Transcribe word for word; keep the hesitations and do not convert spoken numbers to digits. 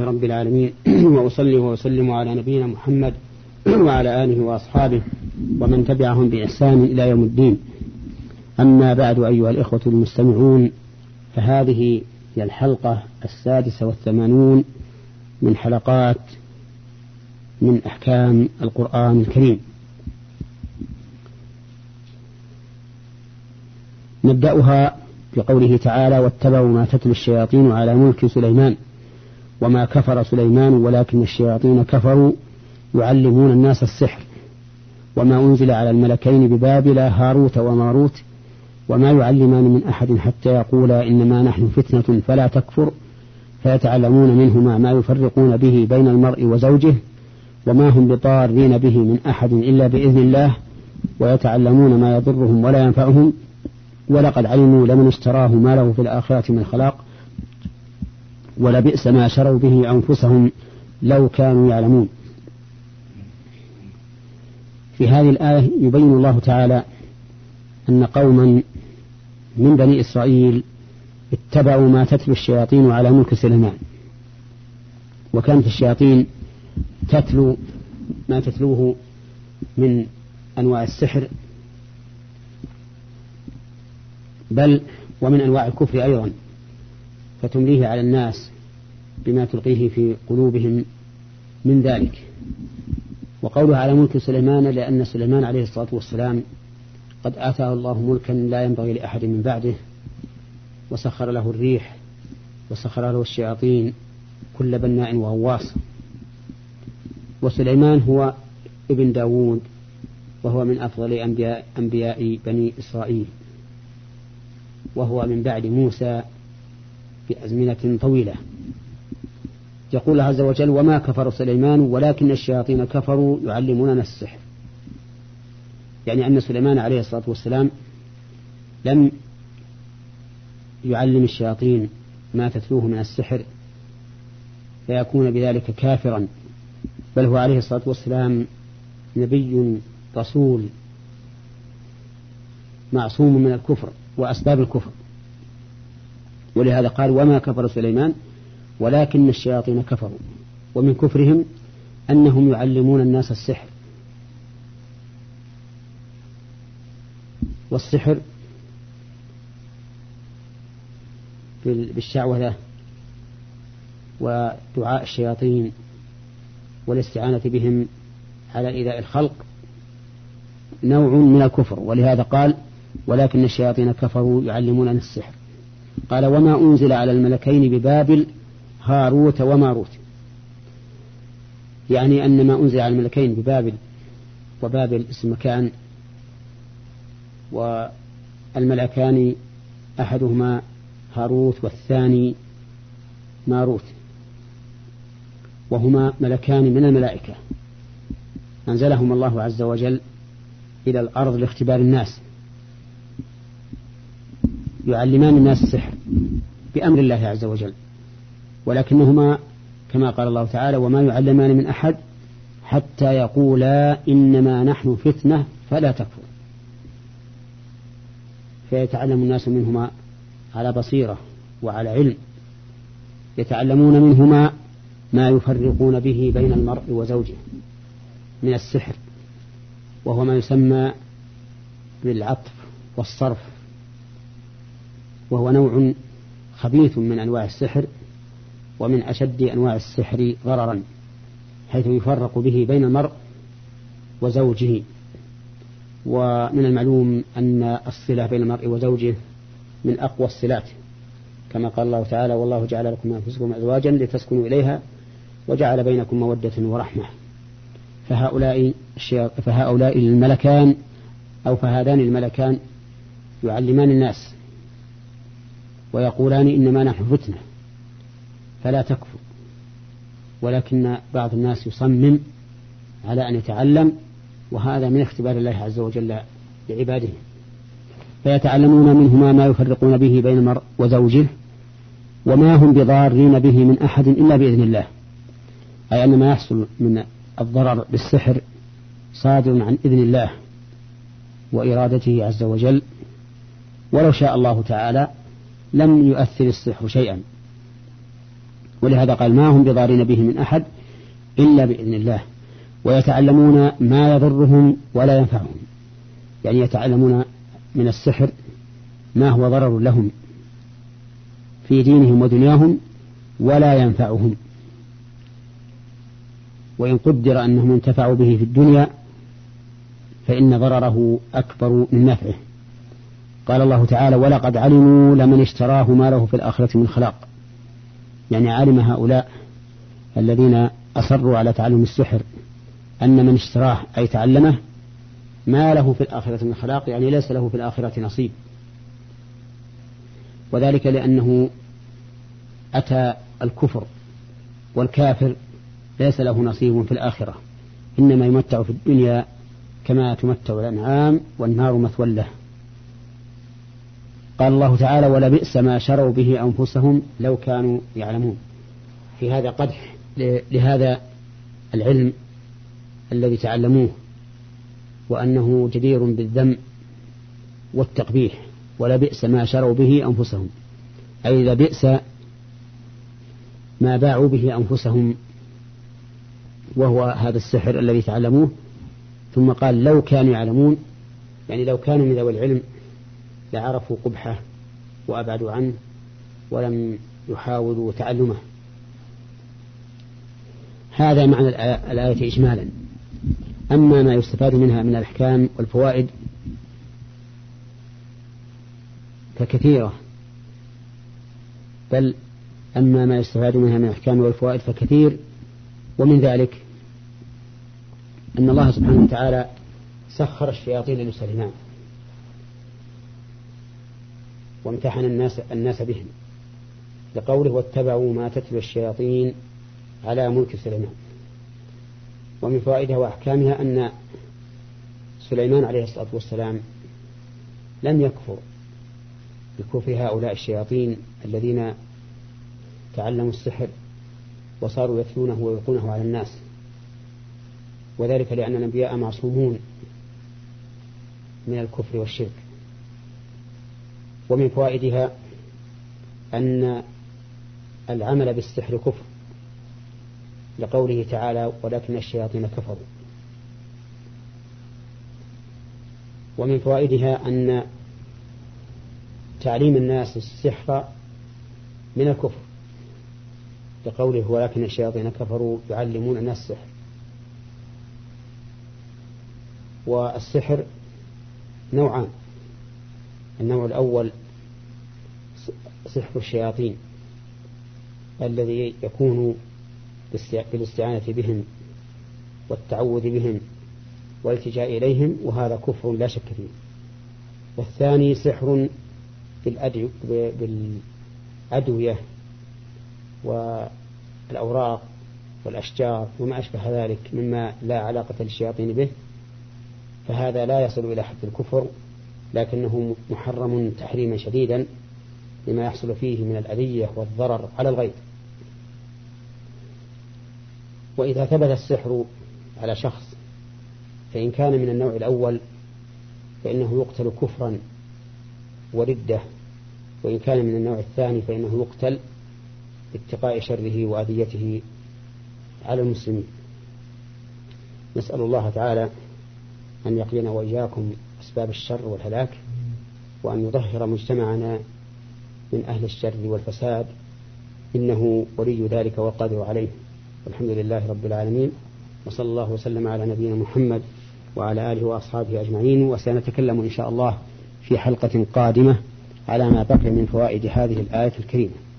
رب العالمين وأصلي وأسلم على نبينا محمد وعلى آله وأصحابه ومن تبعهم بإحسان إلى يوم الدين. أما بعد، أيها الإخوة المستمعون، فهذه هي الحلقة السادسة والثمانون من حلقات من أحكام القرآن الكريم. نبدأها بقوله تعالى: واتبعوا ما تتلو الشياطين على ملك سليمان وما كفر سليمان ولكن الشياطين كفروا يعلمون الناس السحر وما أنزل على الملكين ببابل هاروت وماروت وما يعلمان من أحد حتى يقولا إنما نحن فتنة فلا تكفر فيتعلمون منهما ما يفرقون به بين المرء وزوجه وما هم بضارين به من أحد إلا بإذن الله ويتعلمون ما يضرهم ولا ينفعهم ولقد علموا لمن اشتراه ما له في الآخرة من خلاق ولبئس ما شروا به أنفسهم لو كانوا يعلمون. في هذه الآية يبين الله تعالى أن قوما من بني إسرائيل اتبعوا ما تتلو الشياطين على ملك سليمان، وكانت الشياطين تتلو ما تتلوه من أنواع السحر، بل ومن أنواع الكفر أيضا، فتمليه على الناس بما تلقيه في قلوبهم من ذلك. وقولها على ملك سليمان لأن سليمان عليه الصلاة والسلام قد آتاه الله ملكا لا ينبغي لأحد من بعده، وسخر له الريح وسخر له الشياطين كل بناء وغواص. وسليمان هو ابن داود، وهو من أفضل أنبياء, أنبياء بني إسرائيل، وهو من بعد موسى بأزمنة طويلة. يقول عز وجل: وما كفر سليمان ولكن الشياطين كفروا يعلموننا السحر، يعني أن سليمان عليه الصلاة والسلام لم يعلم الشياطين ما تتلوه من السحر فيكون بذلك كافرا، بل هو عليه الصلاة والسلام نبي رسول معصوم من الكفر وأسباب الكفر. ولهذا قال: وما كفر سليمان ولكن الشياطين كفروا. ومن كفرهم أنهم يعلمون الناس السحر، والسحر بالشعوذة ودعاء الشياطين والاستعانة بهم على إيذاء الخلق نوع من الكفر. ولهذا قال: ولكن الشياطين كفروا يعلمون السحر. قال: وما أنزل على الملكين ببابل هاروت وماروت، يعني أن ما أنزل على الملكين ببابل، وبابل اسم مكان، والملكان أحدهما هاروت والثاني ماروت، وهما ملكان من الملائكة أنزلهم الله عز وجل إلى الأرض لاختبار الناس، يعلمان الناس السحر بأمر الله عز وجل، ولكنهما كما قال الله تعالى: وما يعلمان من أحد حتى يقولا إنما نحن فتنة فلا تكفر. فيتعلم الناس منهما على بصيرة وعلى علم، يتعلمون منهما ما يفرقون به بين المرء وزوجه من السحر، وهو ما يسمى بالعطف والصرف، وهو نوع خبيث من أنواع السحر ومن أشد أنواع السحر ضررا، حيث يفرق به بين المرء وزوجه. ومن المعلوم أن الصلة بين المرء وزوجه من أقوى الصلات، كما قال الله تعالى: والله جعل لكم من أنفسكم أزواجا لتسكنوا إليها وجعل بينكم مودة ورحمة. فهؤلاء, فهؤلاء الملكان أو فهذان الملكان يعلمان الناس ويقولان إنما نحن فتنة فلا تكفر، ولكن بعض الناس يصمم على أن يتعلم، وهذا من اختبار الله عز وجل لعباده. فيتعلمون منهما ما يفرقون به بين المرء وزوجه وما هم بضارين به من أحد إلا بإذن الله، أي أن ما يحصل من الضرر بالسحر صادر عن إذن الله وإرادته عز وجل، ولو شاء الله تعالى لم يؤثر السحر شيئا. ولهذا قال ما هم بضارين به من أحد إلا بإذن الله، ويتعلمون ما يضرهم ولا ينفعهم، يعني يتعلمون من السحر ما هو ضرر لهم في دينهم ودنياهم ولا ينفعهم، وإن قدر أنهم انتفعوا به في الدنيا فإن ضرره أكبر من نفعه. قال الله تعالى ولقد علموا لمن اشتراه ما له في الآخرة من خلاق، يعني علم هؤلاء الذين أصروا على تعلم السحر أن من اشتراه أي تعلمه ما له في الآخرة من خلاق، يعني ليس له في الآخرة نصيب، وذلك لأنه أتى الكفر، والكافر ليس له نصيب في الآخرة، إنما يمتع في الدنيا كما تمتع الأنعام والنار مثوى له. قال الله تعالى ولبئس ما شروا به أنفسهم لو كانوا يعلمون، في هذا قدح لهذا العلم الذي تعلموه وأنه جدير بالذم والتقبيح. ولبئس ما شروا به أنفسهم أي لبئس ما باعوا به أنفسهم، وهو هذا السحر الذي تعلموه. ثم قال لو كانوا يعلمون، يعني لو كانوا من ذوي العلم لعرفوا قبحه وأبعدوا عنه ولم يحاولوا تعلمه. هذا معنى الآية إجمالا. أما ما يستفاد منها من الأحكام والفوائد فكثيرة، بل أما ما يستفاد منها من الأحكام والفوائد فكثير، ومن ذلك أن الله سبحانه وتعالى سخر الشياطين لسليمان وامتحن الناس, الناس بهم، لقوله واتبعوا ما تتلو الشياطين على ملك سليمان. ومن فوائدها وأحكامها أن سليمان عليه الصلاة والسلام لم يكفر بكفر هؤلاء الشياطين الذين تعلموا السحر وصاروا يتلونه ويلقونه على الناس، وذلك لأن الأنبياء معصومون من الكفر والشرك. ومن فوائدها أن العمل بالسحر كفر، لقوله تعالى ولكن الشياطين كفروا. ومن فوائدها أن تعليم الناس السحر من الكفر، لقوله ولكن الشياطين كفروا يعلمون الناس السحر. والسحر نوعان، النوع الأول سحر الشياطين الذي يكون بالاستعانة بهم والتعوذ بهم والالتجاء إليهم، وهذا كفر لا شك فيه. والثاني سحر بالأدوية والأوراق والأشجار وما أشبه ذلك مما لا علاقة للشياطين به، فهذا لا يصل إلى حد الكفر، لكنه محرم تحريما شديدا لما يحصل فيه من الأذية والضرر على الغير. وإذا ثبت السحر على شخص فإن كان من النوع الأول فإنه يقتل كفرا وردة، وإن كان من النوع الثاني فإنه يقتل اتقاء شره وأذيته على المسلمين. نسأل الله تعالى أن يقينا وإياكم أسباب الشر والهلاك، وأن يطهر مجتمعنا من أهل الشر والفساد، إنه ولي ذلك والقادر عليه. والحمد لله رب العالمين، وصلى الله وسلم على نبينا محمد وعلى آله وأصحابه أجمعين. وسنتكلم إن شاء الله في حلقة قادمة على ما بقي من فوائد هذه الآية الكريمة.